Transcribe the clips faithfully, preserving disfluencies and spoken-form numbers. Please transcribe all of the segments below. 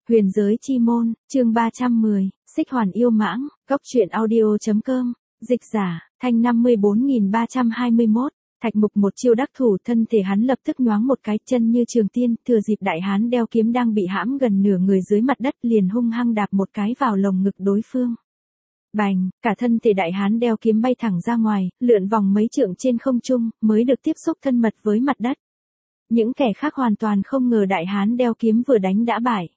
Huyền giới chi môn, chương ba trăm mười, Xích Hoàn yêu mãng, góc truyện audio.com, dịch giả, thanh năm mươi bốn nghìn ba trăm hai mươi mốt, Thạch Mục một chiêu đắc thủ, thân thể hắn lập tức nhoáng một cái, chân như trường tiên, thừa dịp đại hán đeo kiếm đang bị hãm gần nửa người dưới mặt đất, liền hung hăng đạp một cái vào lồng ngực đối phương. Bành, cả thân thể đại hán đeo kiếm bay thẳng ra ngoài, lượn vòng mấy trượng trên không trung, mới được tiếp xúc thân mật với mặt đất. Những kẻ khác hoàn toàn không ngờ đại hán đeo kiếm vừa đánh đã bại.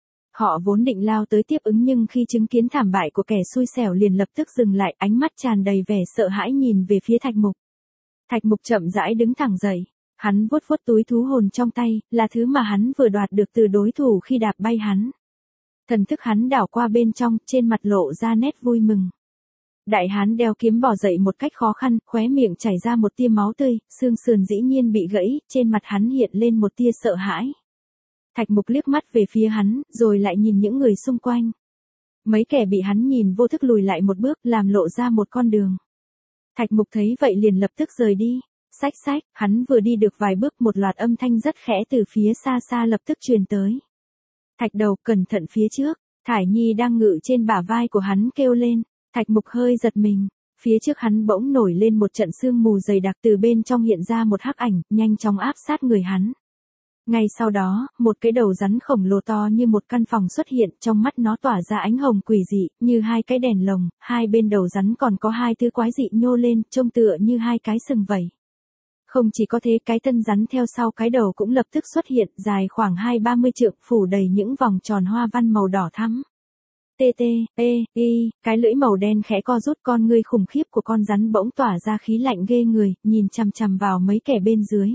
Họ vốn định lao tới tiếp ứng nhưng khi chứng kiến thảm bại của kẻ xui xẻo liền lập tức dừng lại, ánh mắt tràn đầy vẻ sợ hãi nhìn về phía Thạch Mục. Thạch Mục chậm rãi đứng thẳng dậy, hắn vuốt vuốt túi thú hồn trong tay, là thứ mà hắn vừa đoạt được từ đối thủ khi đạp bay hắn. Thần thức hắn đảo qua bên trong, trên mặt lộ ra nét vui mừng. Đại hán đeo kiếm bò dậy một cách khó khăn, khóe miệng chảy ra một tia máu tươi, xương sườn dĩ nhiên bị gãy, trên mặt hắn hiện lên một tia sợ hãi. Thạch Mục liếc mắt về phía hắn, rồi lại nhìn những người xung quanh. Mấy kẻ bị hắn nhìn vô thức lùi lại một bước, làm lộ ra một con đường. Thạch Mục thấy vậy liền lập tức rời đi. Xách xách, hắn vừa đi được vài bước, một loạt âm thanh rất khẽ từ phía xa xa lập tức truyền tới. Thạch Đầu, cẩn thận phía trước. Thải Nhi đang ngự trên bả vai của hắn kêu lên. Thạch Mục hơi giật mình. Phía trước hắn bỗng nổi lên một trận sương mù dày đặc, từ bên trong hiện ra một hắc ảnh, nhanh chóng áp sát người hắn. Ngay sau đó, một cái đầu rắn khổng lồ to như một căn phòng xuất hiện, trong mắt nó tỏa ra ánh hồng quỷ dị, như hai cái đèn lồng, hai bên đầu rắn còn có hai thứ quái dị nhô lên, trông tựa như hai cái sừng vẩy. Không chỉ có thế, cái thân rắn theo sau cái đầu cũng lập tức xuất hiện, dài khoảng hai ba mươi trượng, phủ đầy những vòng tròn hoa văn màu đỏ thắm. Tê tê, ê, y, cái lưỡi màu đen khẽ co rút, con ngươi khủng khiếp của con rắn bỗng tỏa ra khí lạnh ghê người, nhìn chằm chằm vào mấy kẻ bên dưới.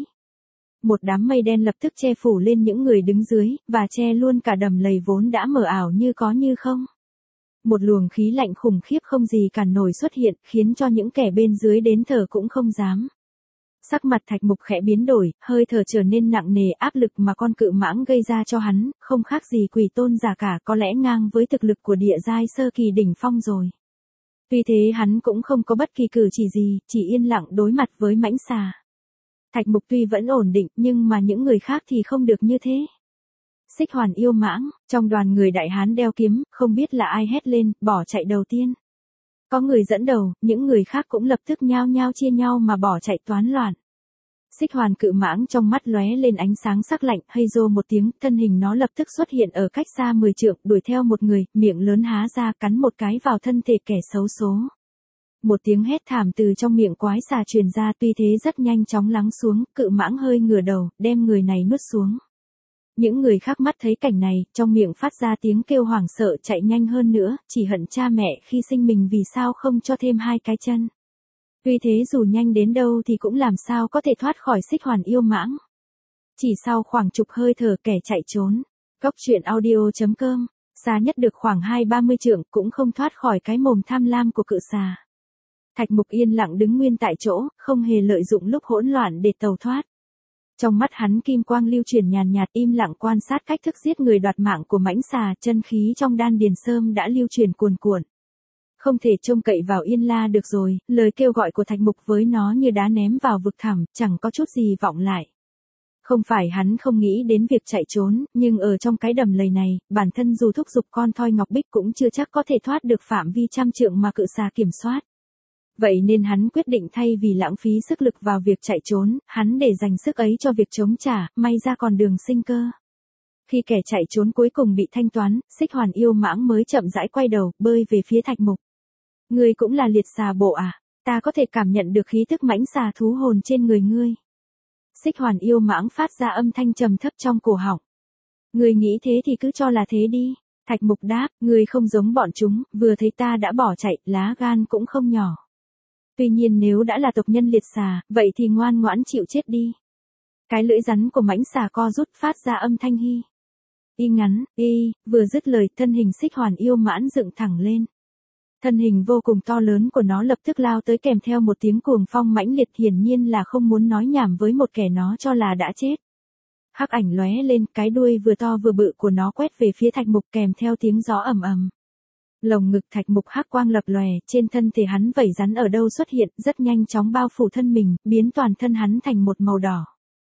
Một đám mây đen lập tức che phủ lên những người đứng dưới, và che luôn cả đầm lầy vốn đã mờ ảo như có như không. Một luồng khí lạnh khủng khiếp không gì cản nổi xuất hiện, khiến cho những kẻ bên dưới đến thở cũng không dám. Sắc mặt Thạch Mục khẽ biến đổi, hơi thở trở nên nặng nề, áp lực mà con cự mãng gây ra cho hắn, không khác gì quỷ tôn giả cả, có lẽ ngang với thực lực của địa giai sơ kỳ đỉnh phong rồi. Tuy thế hắn cũng không có bất kỳ cử chỉ gì, chỉ yên lặng đối mặt với mãnh xà. Thạch Mục tuy vẫn ổn định, nhưng mà những người khác thì không được như thế. Xích Hoàn yêu mãng, trong đoàn người đại hán đeo kiếm, không biết là ai hét lên, bỏ chạy đầu tiên. Có người dẫn đầu, những người khác cũng lập tức nhao nhao chia nhau mà bỏ chạy toán loạn. Xích Hoàn cự mãng trong mắt lóe lên ánh sáng sắc lạnh, hay rô một tiếng, thân hình nó lập tức xuất hiện ở cách xa mười trượng, đuổi theo một người, miệng lớn há ra cắn một cái vào thân thể kẻ xấu số. Một tiếng hét thảm từ trong miệng quái xà truyền ra, tuy thế rất nhanh chóng lắng xuống, cự mãng hơi ngửa đầu, đem người này nuốt xuống. Những người khác mắt thấy cảnh này, trong miệng phát ra tiếng kêu hoảng sợ, chạy nhanh hơn nữa, chỉ hận cha mẹ khi sinh mình vì sao không cho thêm hai cái chân. Tuy thế dù nhanh đến đâu thì cũng làm sao có thể thoát khỏi Xích Hoàn yêu mãng. Chỉ sau khoảng chục hơi thở kẻ chạy trốn. Góc truyện audio.com, xa nhất được khoảng hai ba mươi trượng, cũng không thoát khỏi cái mồm tham lam của cự xà. Thạch Mục yên lặng đứng nguyên tại chỗ, không hề lợi dụng lúc hỗn loạn để tẩu thoát. Trong mắt hắn kim quang lưu chuyển nhàn nhạt, im lặng quan sát cách thức giết người đoạt mạng của mãnh xà, chân khí trong đan điền sơm đã lưu chuyển cuồn cuộn. Không thể trông cậy vào Yên La được rồi, lời kêu gọi của Thạch Mục với nó như đá ném vào vực thẳm, chẳng có chút gì vọng lại. Không phải hắn không nghĩ đến việc chạy trốn, nhưng ở trong cái đầm lầy này, bản thân dù thúc giục con thoi ngọc bích cũng chưa chắc có thể thoát được phạm vi trăm trượng mà cự xà kiểm soát. Vậy nên hắn quyết định thay vì lãng phí sức lực vào việc chạy trốn, hắn để dành sức ấy cho việc chống trả, may ra còn đường sinh cơ. Khi kẻ chạy trốn cuối cùng bị thanh toán, Xích Hoàn yêu mãng mới chậm rãi quay đầu, bơi về phía Thạch Mục. Ngươi cũng là liệt xà bộ à? Ta có thể cảm nhận được khí tức mãnh xà thú hồn trên người ngươi. Xích Hoàn yêu mãng phát ra âm thanh trầm thấp trong cổ họng. Ngươi nghĩ thế thì cứ cho là thế đi. Thạch Mục đáp, ngươi không giống bọn chúng, vừa thấy ta đã bỏ chạy, lá gan cũng không nhỏ. Tuy nhiên nếu đã là tộc nhân liệt xà, vậy thì ngoan ngoãn chịu chết đi. Cái lưỡi rắn của mãnh xà co rút phát ra âm thanh hi. Y ngắn, y, vừa dứt lời, thân hình Xích Hoàn yêu mãn dựng thẳng lên. Thân hình vô cùng to lớn của nó lập tức lao tới kèm theo một tiếng cuồng phong mãnh liệt, hiển nhiên là không muốn nói nhảm với một kẻ nó cho là đã chết. Hắc ảnh lóe lên, cái đuôi vừa to vừa bự của nó quét về phía Thạch Mục kèm theo tiếng gió ầm ầm. Lồng ngực Thạch Mục hắc quang lập lòe, trên thân thể hắn vảy rắn ở đâu xuất hiện, rất nhanh chóng bao phủ thân mình, biến toàn thân hắn thành một màu đỏ.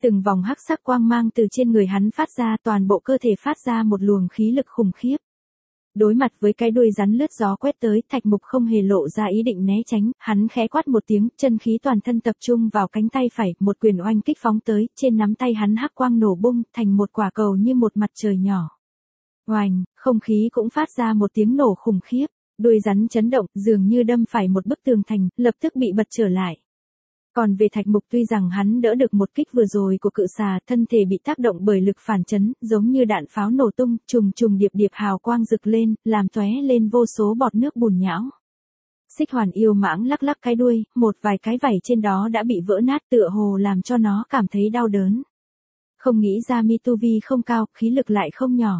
Từng vòng hắc sắc quang mang từ trên người hắn phát ra, toàn bộ cơ thể phát ra một luồng khí lực khủng khiếp. Đối mặt với cái đuôi rắn lướt gió quét tới, Thạch Mục không hề lộ ra ý định né tránh, hắn khẽ quát một tiếng, chân khí toàn thân tập trung vào cánh tay phải, một quyền oanh kích phóng tới, trên nắm tay hắn hắc quang nổ bung, thành một quả cầu như một mặt trời nhỏ. Oành, không khí cũng phát ra một tiếng nổ khủng khiếp, đuôi rắn chấn động, dường như đâm phải một bức tường thành, lập tức bị bật trở lại. Còn về Thạch Mục, tuy rằng hắn đỡ được một kích vừa rồi của cự xà, thân thể bị tác động bởi lực phản chấn, giống như đạn pháo nổ tung, trùng trùng điệp điệp hào quang rực lên, làm tóe lên vô số bọt nước bùn nhão. Xích Hoàn yêu mãng lắc lắc cái đuôi, một vài cái vảy trên đó đã bị vỡ nát, tựa hồ làm cho nó cảm thấy đau đớn. Không nghĩ ra mi tu vi không cao, khí lực lại không nhỏ.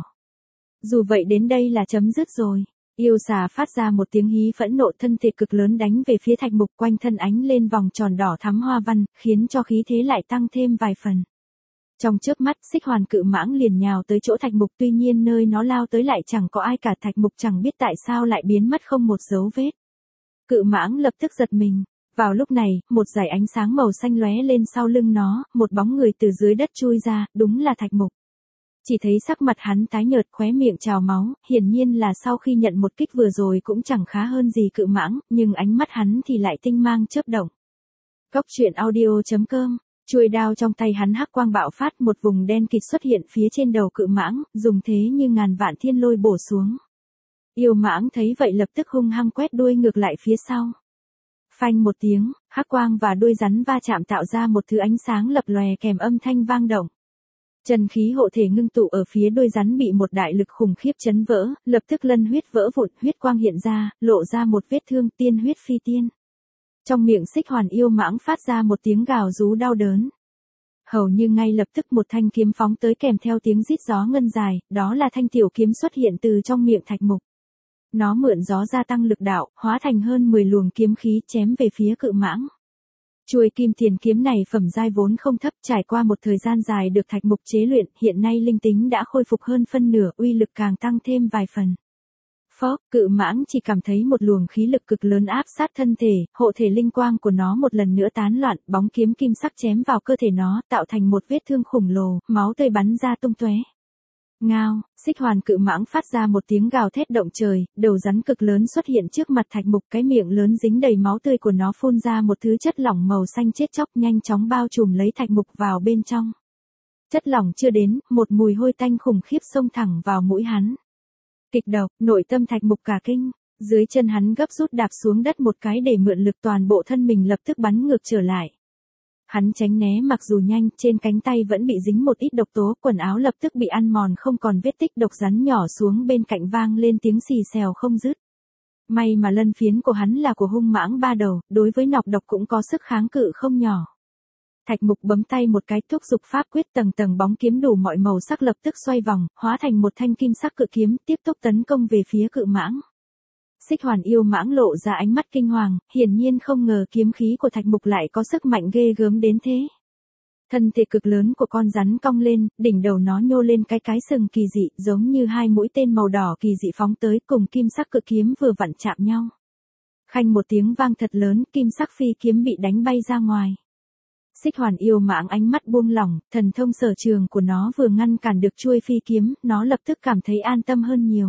Dù vậy đến đây là chấm dứt rồi. Yêu xà phát ra một tiếng hí phẫn nộ, thân thể cực lớn đánh về phía Thạch Mục, quanh thân ánh lên vòng tròn đỏ thắm hoa văn, khiến cho khí thế lại tăng thêm vài phần. Trong chớp mắt, Xích Hoàn cự mãng liền nhào tới chỗ Thạch Mục, tuy nhiên nơi nó lao tới lại chẳng có ai cả, Thạch Mục chẳng biết tại sao lại biến mất không một dấu vết. Cự mãng lập tức giật mình. Vào lúc này, một dải ánh sáng màu xanh lóe lên sau lưng nó, một bóng người từ dưới đất chui ra, đúng là Thạch Mục. Chỉ thấy sắc mặt hắn tái nhợt, khóe miệng trào máu, hiển nhiên là sau khi nhận một kích vừa rồi cũng chẳng khá hơn gì cự mãng, nhưng ánh mắt hắn thì lại tinh mang chớp động. Cốc truyện audio chấm com, chuôi đao trong tay hắn hắc quang bạo phát, một vùng đen kịt xuất hiện phía trên đầu cự mãng, dùng thế như ngàn vạn thiên lôi bổ xuống. Yêu mãng thấy vậy lập tức hung hăng quét đuôi ngược lại phía sau. Phanh một tiếng, hắc quang và đuôi rắn va chạm tạo ra một thứ ánh sáng lập lòe kèm âm thanh vang động. Chân khí hộ thể ngưng tụ ở phía đuôi rắn bị một đại lực khủng khiếp chấn vỡ, lập tức lân huyết vỡ vụn, huyết quang hiện ra, lộ ra một vết thương, tiên huyết phi tiên. Trong miệng Xích Hoàn yêu mãng phát ra một tiếng gào rú đau đớn. Hầu như ngay lập tức một thanh kiếm phóng tới kèm theo tiếng rít gió ngân dài, đó là thanh tiểu kiếm xuất hiện từ trong miệng Thạch Mục. Nó mượn gió gia tăng lực đạo, hóa thành hơn mười luồng kiếm khí chém về phía cự mãng. Chuôi kim tiền kiếm này phẩm giai vốn không thấp, trải qua một thời gian dài được Thạch Mục chế luyện, hiện nay linh tính đã khôi phục hơn phân nửa, uy lực càng tăng thêm vài phần. Phốc, cự mãng chỉ cảm thấy một luồng khí lực cực lớn áp sát thân thể, hộ thể linh quang của nó một lần nữa tán loạn, bóng kiếm kim sắc chém vào cơ thể nó, tạo thành một vết thương khổng lồ, máu tươi bắn ra tung tóe. Ngao, Xích Hoàn cự mãng phát ra một tiếng gào thét động trời, đầu rắn cực lớn xuất hiện trước mặt Thạch Mục, cái miệng lớn dính đầy máu tươi của nó phun ra một thứ chất lỏng màu xanh chết chóc, nhanh chóng bao trùm lấy Thạch Mục vào bên trong. Chất lỏng chưa đến, một mùi hôi tanh khủng khiếp xông thẳng vào mũi hắn. Kịch độc, nội tâm Thạch Mục cả kinh, dưới chân hắn gấp rút đạp xuống đất một cái để mượn lực, toàn bộ thân mình lập tức bắn ngược trở lại. Hắn tránh né mặc dù nhanh, trên cánh tay vẫn bị dính một ít độc tố, quần áo lập tức bị ăn mòn không còn vết tích, độc rắn nhỏ xuống bên cạnh vang lên tiếng xì xèo không dứt. May mà lân phiến của hắn là của hung mãng ba đầu, đối với nọc độc cũng có sức kháng cự không nhỏ. Thạch Mục bấm tay một cái, thúc giục pháp quyết, tầng tầng bóng kiếm đủ mọi màu sắc lập tức xoay vòng, hóa thành một thanh kim sắc cự kiếm, tiếp tục tấn công về phía cự mãng. Xích Hoàn yêu mãng lộ ra ánh mắt kinh hoàng, hiển nhiên không ngờ kiếm khí của Thạch Mục lại có sức mạnh ghê gớm đến thế. Thân thể cực lớn của con rắn cong lên, đỉnh đầu nó nhô lên cái cái sừng kỳ dị, giống như hai mũi tên màu đỏ kỳ dị phóng tới, cùng kim sắc cự kiếm vừa vặn chạm nhau. Khanh một tiếng vang thật lớn, kim sắc phi kiếm bị đánh bay ra ngoài. Xích Hoàn yêu mãng ánh mắt buông lỏng, thần thông sở trường của nó vừa ngăn cản được chuôi phi kiếm, nó lập tức cảm thấy an tâm hơn nhiều.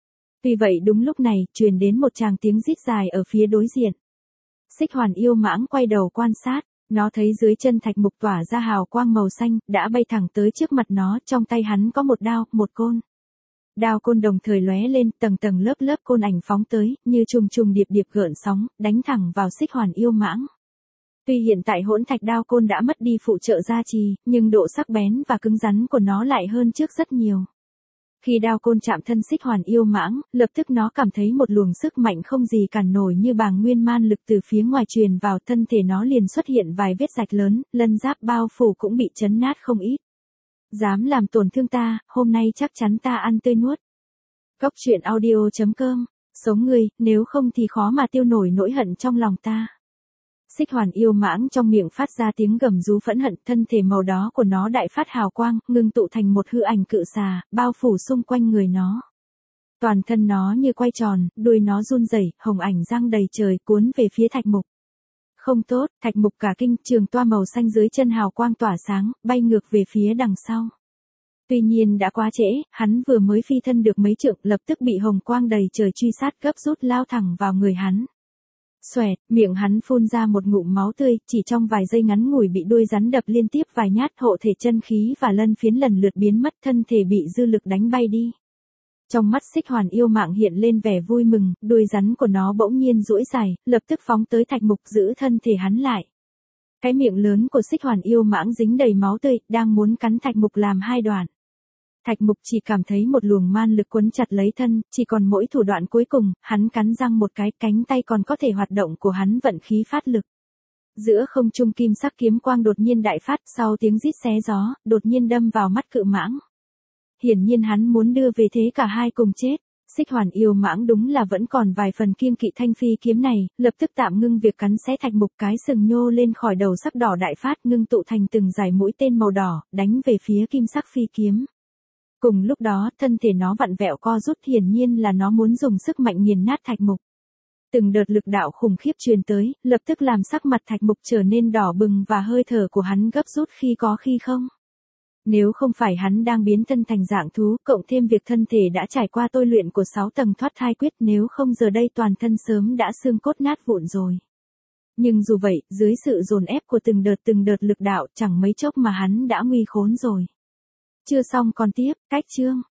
Vì vậy đúng lúc này, truyền đến một tràng tiếng rít dài ở phía đối diện. Xích Hoàn yêu mãng quay đầu quan sát, nó thấy dưới chân Thạch Mục tỏa ra hào quang màu xanh, đã bay thẳng tới trước mặt nó, trong tay hắn có một đao, một côn. Đao côn đồng thời lóe lên, tầng tầng lớp lớp côn ảnh phóng tới, như trùng trùng điệp điệp gợn sóng, đánh thẳng vào Xích Hoàn yêu mãng. Tuy hiện tại hỗn thạch đao côn đã mất đi phụ trợ gia trì, nhưng độ sắc bén và cứng rắn của nó lại hơn trước rất nhiều. Khi đao côn chạm thân Xích Hoàn yêu mãng, lập tức nó cảm thấy một luồng sức mạnh không gì cản nổi như bàng nguyên man lực từ phía ngoài truyền vào, thân thể nó liền xuất hiện vài vết rạch lớn, lân giáp bao phủ cũng bị chấn nát không ít. Dám làm tổn thương ta, hôm nay chắc chắn ta ăn tươi nuốt. Cốc truyện audio chấm com, sống người, nếu không thì khó mà tiêu nổi nỗi hận trong lòng ta. Xích Hoàn yêu mãng trong miệng phát ra tiếng gầm rú phẫn hận, thân thể màu đó của nó đại phát hào quang, ngưng tụ thành một hư ảnh cự xà, bao phủ xung quanh người nó. Toàn thân nó như quay tròn, đuôi nó run rẩy, hồng ảnh giăng đầy trời cuốn về phía Thạch Mục. Không tốt, Thạch Mục cả kinh, trường toa màu xanh dưới chân hào quang tỏa sáng, bay ngược về phía đằng sau. Tuy nhiên đã quá trễ, hắn vừa mới phi thân được mấy trượng, lập tức bị hồng quang đầy trời truy sát gấp rút lao thẳng vào người hắn. Xoẹt, miệng hắn phun ra một ngụm máu tươi, chỉ trong vài giây ngắn ngủi bị đuôi rắn đập liên tiếp vài nhát, hộ thể chân khí và lân phiến lần lượt biến mất, thân thể bị dư lực đánh bay đi. Trong mắt Xích Hoàn yêu mạng hiện lên vẻ vui mừng, đuôi rắn của nó bỗng nhiên duỗi dài, lập tức phóng tới Thạch Mục, giữ thân thể hắn lại. Cái miệng lớn của Xích Hoàn yêu mãng dính đầy máu tươi, đang muốn cắn Thạch Mục làm hai đoạn. Thạch Mục chỉ cảm thấy một luồng man lực quấn chặt lấy thân, chỉ còn mỗi thủ đoạn cuối cùng, hắn cắn răng một cái, cánh tay còn có thể hoạt động của hắn vận khí phát lực. Giữa không trung kim sắc kiếm quang đột nhiên đại phát, sau tiếng rít xé gió, đột nhiên đâm vào mắt cự mãng. Hiển nhiên hắn muốn đưa về thế cả hai cùng chết. Xích Hoàn yêu mãng đúng là vẫn còn vài phần kiêng kỵ thanh phi kiếm này, lập tức tạm ngưng việc cắn xé Thạch Mục, cái sừng nhô lên khỏi đầu sắc đỏ đại phát, ngưng tụ thành từng dải mũi tên màu đỏ, đánh về phía kim sắc phi kiếm. Cùng lúc đó, thân thể nó vặn vẹo co rút, hiển nhiên là nó muốn dùng sức mạnh nghiền nát Thạch Mục. Từng đợt lực đạo khủng khiếp truyền tới, lập tức làm sắc mặt Thạch Mục trở nên đỏ bừng và hơi thở của hắn gấp rút khi có khi không. Nếu không phải hắn đang biến thân thành dạng thú, cộng thêm việc thân thể đã trải qua tôi luyện của sáu tầng thoát thai quyết, nếu không giờ đây toàn thân sớm đã xương cốt nát vụn rồi. Nhưng dù vậy, dưới sự dồn ép của từng đợt từng đợt lực đạo, chẳng mấy chốc mà hắn đã nguy khốn rồi. Chưa xong còn tiếp, cách chương.